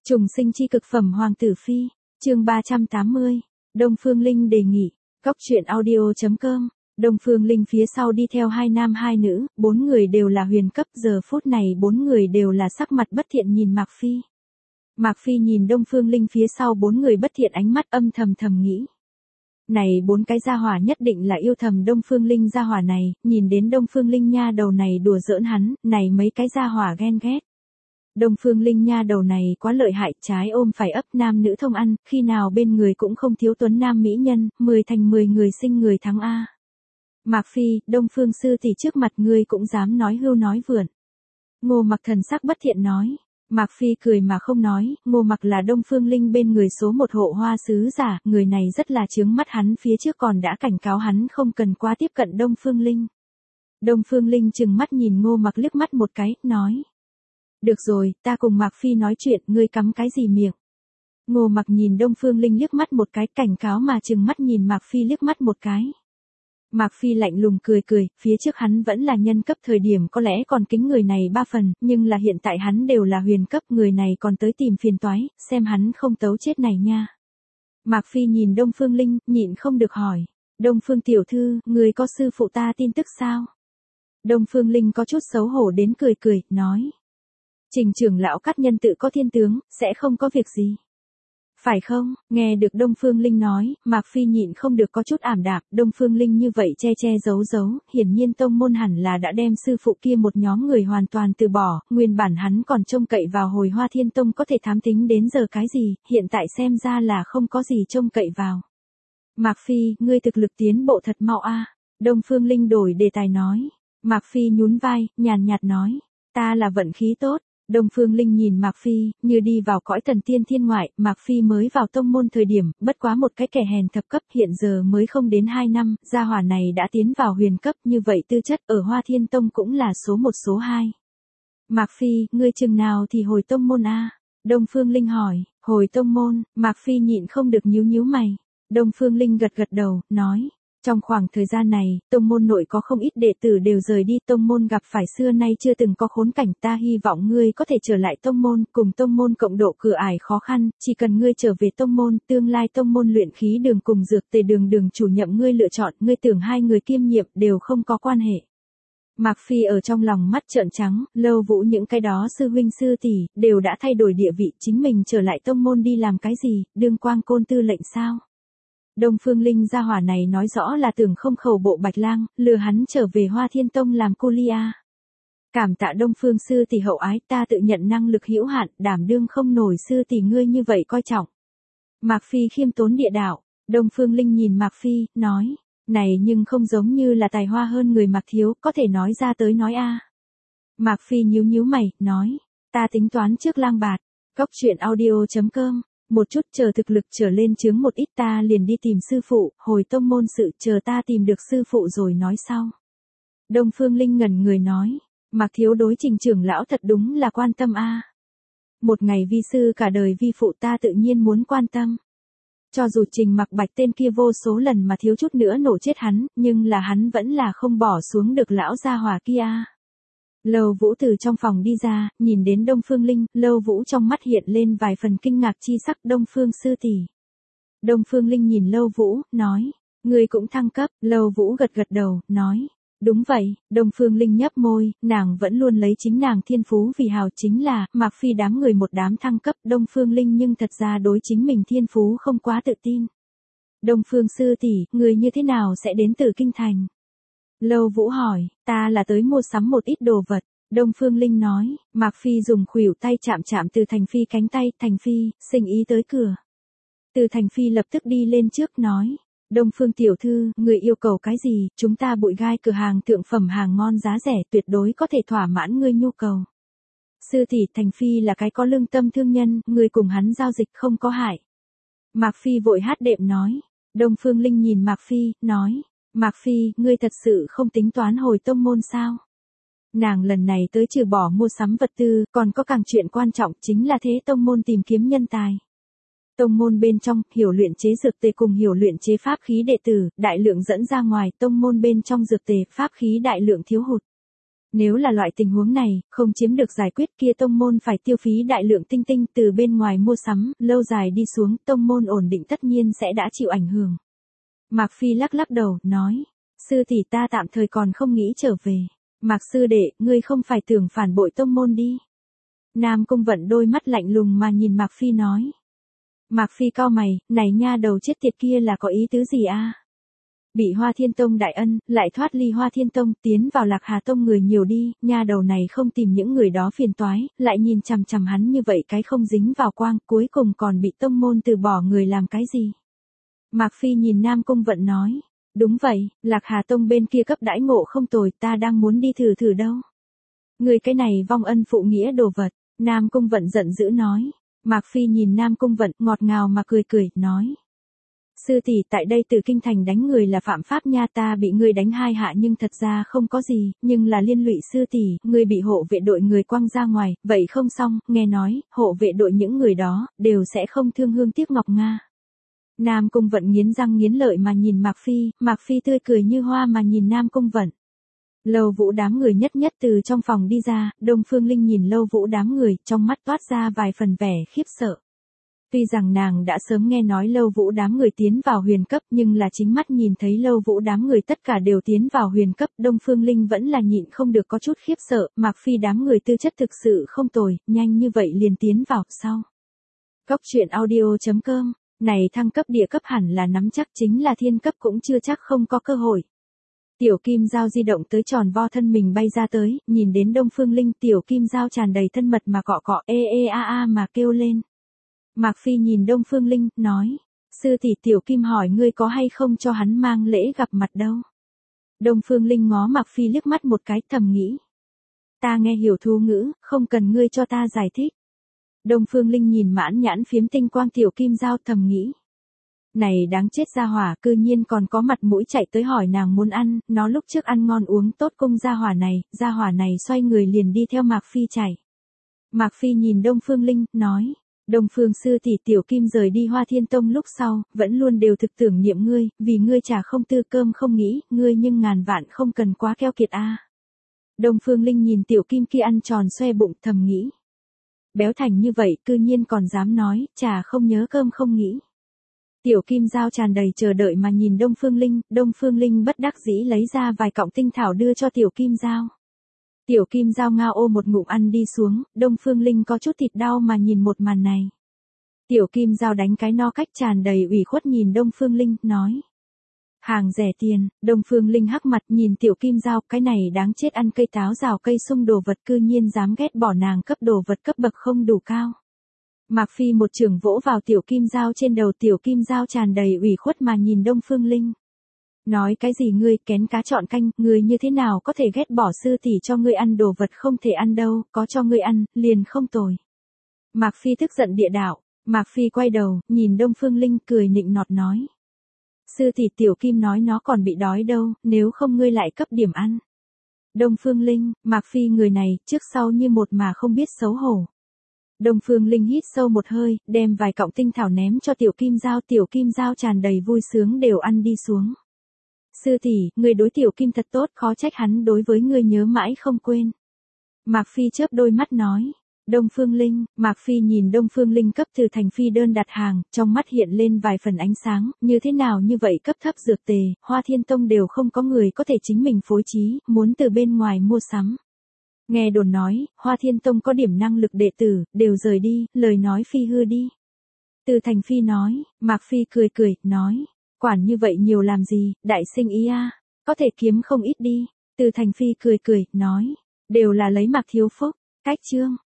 Trùng sinh chi cực phẩm Hoàng tử phi, chương 380, Đông Phương Linh đề nghị, Cóc truyện audio.com, Đông Phương Linh phía sau đi theo hai nam hai nữ, bốn người đều là huyền cấp, giờ phút này bốn người đều là sắc mặt bất thiện nhìn Mạc Phi. Mạc Phi nhìn Đông Phương Linh phía sau bốn người bất thiện ánh mắt âm thầm nghĩ. Này bốn cái gia hỏa nhất định là yêu thầm Đông Phương Linh gia hỏa này, nhìn đến Đông Phương Linh nha đầu này đùa giỡn hắn, này mấy cái gia hỏa ghen ghét. Đông Phương Linh nha đầu này quá lợi hại, trái ôm phải ấp, nam nữ thông ăn, khi nào bên người cũng không thiếu tuấn nam mỹ nhân, 10 thành 10 người sinh người thắng A. Mạc Phi, Đông Phương sư tỷ trước mặt ngươi cũng dám nói hưu nói vượn. Ngô Mặc thần sắc bất thiện nói. Mạc Phi cười mà không nói, Ngô Mặc là Đông Phương Linh bên người số một hộ hoa sứ giả, người này rất là chướng mắt hắn, phía trước còn đã cảnh cáo hắn không cần quá tiếp cận Đông Phương Linh. Đông Phương Linh chừng mắt nhìn Ngô Mặc liếc mắt một cái, nói. Được rồi, ta cùng Mạc Phi nói chuyện, ngươi cắm cái gì miệng. Ngô Mặc nhìn Đông Phương Linh liếc mắt một cái, cảnh cáo mà chừng mắt nhìn Mạc Phi liếc mắt một cái. Mạc Phi lạnh lùng cười, phía trước hắn vẫn là nhân cấp thời điểm có lẽ còn kính người này 3 phần, nhưng là hiện tại hắn đều là huyền cấp, người này còn tới tìm phiền toái, xem hắn không tấu chết này nha. Mạc Phi nhìn Đông Phương Linh, nhịn không được hỏi, Đông Phương tiểu thư, người có sư phụ ta tin tức sao? Đông Phương Linh có chút xấu hổ đến cười, nói. Trình trưởng lão Cát Nhân tự có thiên tướng, sẽ không có việc gì. Phải không? Nghe được Đông Phương Linh nói, Mạc Phi nhịn không được có chút ảm đạm, Đông Phương Linh như vậy che giấu, hiển nhiên tông môn hẳn là đã đem sư phụ kia một nhóm người hoàn toàn từ bỏ, nguyên bản hắn còn trông cậy vào Hồi Hoa Thiên Tông có thể thám tính đến giờ cái gì, hiện tại xem ra là không có gì trông cậy vào. Mạc Phi, ngươi thực lực tiến bộ thật mau a. Đông Phương Linh đổi đề tài nói. Mạc Phi nhún vai, nhàn nhạt nói, ta là vận khí tốt. Đông Phương Linh nhìn Mạc Phi, như đi vào cõi thần tiên thiên ngoại, Mạc Phi mới vào tông môn thời điểm, bất quá một cái kẻ hèn thập cấp, hiện giờ mới không đến 2 năm, gia hỏa này đã tiến vào huyền cấp, như vậy tư chất ở Hoa Thiên Tông cũng là số 1 số 2. Mạc Phi, ngươi chừng nào thì hồi tông môn a? Đông Phương Linh hỏi, hồi tông môn, Mạc Phi nhịn không được nhíu mày. Đông Phương Linh gật đầu, nói. Trong khoảng thời gian này, tông môn nội có không ít đệ tử đều rời đi, tông môn gặp phải xưa nay chưa từng có khốn cảnh, ta hy vọng ngươi có thể trở lại tông môn, cùng tông môn cộng độ cửa ải khó khăn, chỉ cần ngươi trở về tông môn, tương lai tông môn luyện khí đường cùng dược tề đường chủ nhậm ngươi lựa chọn, ngươi tưởng hai người kiêm nhiệm đều không có quan hệ. Mạc Phi ở trong lòng mắt trợn trắng, Lâu Vũ những cái đó sư huynh sư tỷ đều đã thay đổi địa vị, chính mình trở lại tông môn đi làm cái gì, đương quang côn tư lệnh sao? Đông Phương Linh gia hỏa này nói rõ là tưởng không khẩu bộ Bạch Lang, lừa hắn trở về Hoa Thiên Tông làm cô lia. Cảm tạ Đông Phương sư tỷ hậu ái, ta tự nhận năng lực hữu hạn, đảm đương không nổi sư tỷ ngươi như vậy coi trọng. Mạc Phi khiêm tốn địa đạo, Đông Phương Linh nhìn Mạc Phi, nói, này nhưng không giống như là tài hoa hơn người Mạc thiếu, có thể nói ra tới nói a. Mạc Phi nhíu mày, nói, ta tính toán trước lang bạt, Cóc truyện audio.com. Một chút chờ thực lực trở lên chướng một ít ta liền đi tìm sư phụ, hồi tông môn sự chờ ta tìm được sư phụ rồi nói sau. Đông Phương Linh ngẩn người nói, Mạc thiếu đối Trình trưởng lão thật đúng là quan tâm a. Một ngày vi sư cả đời vi phụ ta tự nhiên muốn quan tâm. Cho dù Trình Mặc Bạch tên kia vô số lần mà thiếu chút nữa nổ chết hắn, nhưng là hắn vẫn là không bỏ xuống được lão gia hỏa kia. Lâu Vũ từ trong phòng đi ra, nhìn đến Đông Phương Linh, Lâu Vũ trong mắt hiện lên vài phần kinh ngạc chi sắc. Đông Phương sư tỷ. Đông Phương Linh nhìn Lâu Vũ, nói, ngươi cũng thăng cấp. Lâu Vũ gật đầu, nói, đúng vậy. Đông Phương Linh nhấp môi, nàng vẫn luôn lấy chính nàng thiên phú vì hào, chính là Mạc Phi đám người một đám thăng cấp, Đông Phương Linh nhưng thật ra đối chính mình thiên phú không quá tự tin. Đông Phương sư tỷ, người như thế nào sẽ đến từ kinh thành? Lâu Vũ hỏi, ta là tới mua sắm một ít đồ vật. Đông Phương Linh nói, Mạc Phi dùng khuỷu tay chạm Từ Thành Phi cánh tay, Thành Phi, sinh ý tới cửa. Từ Thành Phi lập tức đi lên trước nói, Đông Phương tiểu thư, người yêu cầu cái gì, chúng ta Bụi Gai cửa hàng thượng phẩm hàng ngon giá rẻ tuyệt đối có thể thỏa mãn ngươi nhu cầu. Sư tỷ, Thành Phi là cái có lương tâm thương nhân, người cùng hắn giao dịch không có hại. Mạc Phi vội hát đệm nói. Đông Phương Linh nhìn Mạc Phi, nói, Mạc Phi, ngươi thật sự không tính toán hồi tông môn sao? Nàng lần này tới trừ bỏ mua sắm vật tư, còn có càng chuyện quan trọng chính là thế tông môn tìm kiếm nhân tài. Tông môn bên trong, hiểu luyện chế dược tề cùng hiểu luyện chế pháp khí đệ tử, đại lượng dẫn ra ngoài, tông môn bên trong dược tề, pháp khí đại lượng thiếu hụt. Nếu là loại tình huống này, không chiếm được giải quyết kia tông môn phải tiêu phí đại lượng tinh tinh từ bên ngoài mua sắm, lâu dài đi xuống, tông môn ổn định tất nhiên sẽ đã chịu ảnh hưởng. Mạc Phi lắc lắc đầu, nói, sư tỷ ta tạm thời còn không nghĩ trở về. Mạc sư đệ, ngươi không phải tưởng phản bội tông môn đi. Nam Cung Vận đôi mắt lạnh lùng mà nhìn Mạc Phi nói. Mạc Phi cau mày, này nha đầu chết tiệt kia là có ý tứ gì a? Bị Hoa Thiên Tông đại ân, lại thoát ly Hoa Thiên Tông, tiến vào Lạc Hà Tông người nhiều đi, nha đầu này không tìm những người đó phiền toái, lại nhìn chằm chằm hắn như vậy cái không dính vào quang, cuối cùng còn bị tông môn từ bỏ người làm cái gì? Mạc Phi nhìn Nam Cung Vận nói, đúng vậy, Lạc Hà Tông bên kia cấp đãi ngộ không tồi, ta đang muốn đi thử thử đâu. Người cái này vong ân phụ nghĩa đồ vật, Nam Cung Vận giận dữ nói. Mạc Phi nhìn Nam Cung Vận ngọt ngào mà cười cười, nói. Sư tỷ tại đây từ kinh thành đánh người là phạm pháp nha, ta bị ngươi đánh 2 hạ nhưng thật ra không có gì, nhưng là liên lụy sư tỷ, ngươi bị hộ vệ đội người quăng ra ngoài, vậy không xong, nghe nói, hộ vệ đội những người đó, đều sẽ không thương hương tiếc ngọc Nga. Nam Cung Vận nghiến răng nghiến lợi mà nhìn Mạc Phi tươi cười như hoa mà nhìn Nam Cung Vận. Lâu Vũ đám người nhất nhất từ trong phòng đi ra, Đông Phương Linh nhìn Lâu Vũ đám người, trong mắt toát ra vài phần vẻ khiếp sợ. Tuy rằng nàng đã sớm nghe nói Lâu Vũ đám người tiến vào huyền cấp nhưng là chính mắt nhìn thấy Lâu Vũ đám người tất cả đều tiến vào huyền cấp, Đông Phương Linh vẫn là nhịn không được có chút khiếp sợ, Mạc Phi đám người tư chất thực sự không tồi, nhanh như vậy liền tiến vào, sau. Cốc truyện audio.com, này thăng cấp địa cấp hẳn là nắm chắc, chính là thiên cấp cũng chưa chắc không có cơ hội. Tiểu Kim Giao di động tới tròn vo thân mình bay ra tới, nhìn đến Đông Phương Linh, Tiểu Kim Giao tràn đầy thân mật mà cọ cọ mà kêu lên. Mạc Phi nhìn Đông Phương Linh, nói, sư tỷ Tiểu Kim hỏi ngươi có hay không cho hắn mang lễ gặp mặt đâu. Đông Phương Linh ngó Mạc Phi liếc mắt một cái, thầm nghĩ. Ta nghe hiểu thú ngữ, không cần ngươi cho ta giải thích. Đông Phương Linh nhìn mãn nhãn phiếm tinh quang Tiểu Kim Giao, thầm nghĩ. Này đáng chết gia hỏa, cư nhiên còn có mặt mũi chạy tới hỏi nàng muốn ăn, nó lúc trước ăn ngon uống tốt cung gia hỏa này xoay người liền đi theo Mạc Phi chạy. Mạc Phi nhìn Đông Phương Linh, nói, Đông Phương sư tỷ Tiểu Kim rời đi Hoa Thiên Tông lúc sau, vẫn luôn đều thực tưởng niệm ngươi, vì ngươi trà không tư cơm không nghĩ, ngươi nhưng ngàn vạn không cần quá keo kiệt a. Đông Phương Linh nhìn Tiểu Kim kia ăn tròn xoe bụng, thầm nghĩ. Béo thành như vậy, cư nhiên còn dám nói, trà không nhớ cơm không nghĩ. Tiểu Kim Giao tràn đầy chờ đợi mà nhìn Đông Phương Linh bất đắc dĩ lấy ra vài cọng tinh thảo đưa cho Tiểu Kim Giao. Tiểu Kim Giao ngao ô một ngụm ăn đi xuống, Đông Phương Linh có chút thịt đau mà nhìn một màn này. Tiểu Kim Giao đánh cái no cách tràn đầy ủy khuất nhìn Đông Phương Linh, nói. Hàng rẻ tiền, Đông Phương Linh hắc mặt nhìn Tiểu Kim Giao, cái này đáng chết ăn cây táo rào cây sung đồ vật cư nhiên dám ghét bỏ nàng cấp đồ vật cấp bậc không đủ cao. Mạc Phi một trường vỗ vào Tiểu Kim Giao trên đầu, Tiểu Kim Giao tràn đầy ủy khuất mà nhìn Đông Phương Linh. Nói cái gì ngươi kén cá chọn canh, ngươi như thế nào có thể ghét bỏ sư tỷ cho ngươi ăn đồ vật không thể ăn đâu, có cho ngươi ăn, liền không tồi. Mạc Phi tức giận địa đạo, Mạc Phi quay đầu, nhìn Đông Phương Linh cười nịnh nọt nói. Sư tỷ Tiểu Kim nói nó còn bị đói đâu, nếu không ngươi lại cấp điểm ăn. Đông Phương Linh, Mạc Phi người này, trước sau như một mà không biết xấu hổ. Đông Phương Linh hít sâu một hơi, đem vài cọng tinh thảo ném cho Tiểu Kim Giao tràn đầy vui sướng đều ăn đi xuống. Sư tỷ, người đối Tiểu Kim thật tốt, khó trách hắn đối với ngươi nhớ mãi không quên. Mạc Phi chớp đôi mắt nói. Đông Phương Linh, Mạc Phi nhìn Đông Phương Linh cấp từ thành phi đơn đặt hàng, trong mắt hiện lên vài phần ánh sáng, như thế nào như vậy cấp thấp dược tề, Hoa Thiên Tông đều không có người có thể chính mình phối trí, muốn từ bên ngoài mua sắm. Nghe đồn nói, Hoa Thiên Tông có điểm năng lực đệ tử, đều rời đi, lời nói phi hư đi. Từ thành phi nói, Mạc Phi cười cười, nói, quản như vậy nhiều làm gì, đại sinh ý a, có thể kiếm không ít đi. Từ thành phi cười cười, nói, đều là lấy Mạc thiếu phúc, cách chương.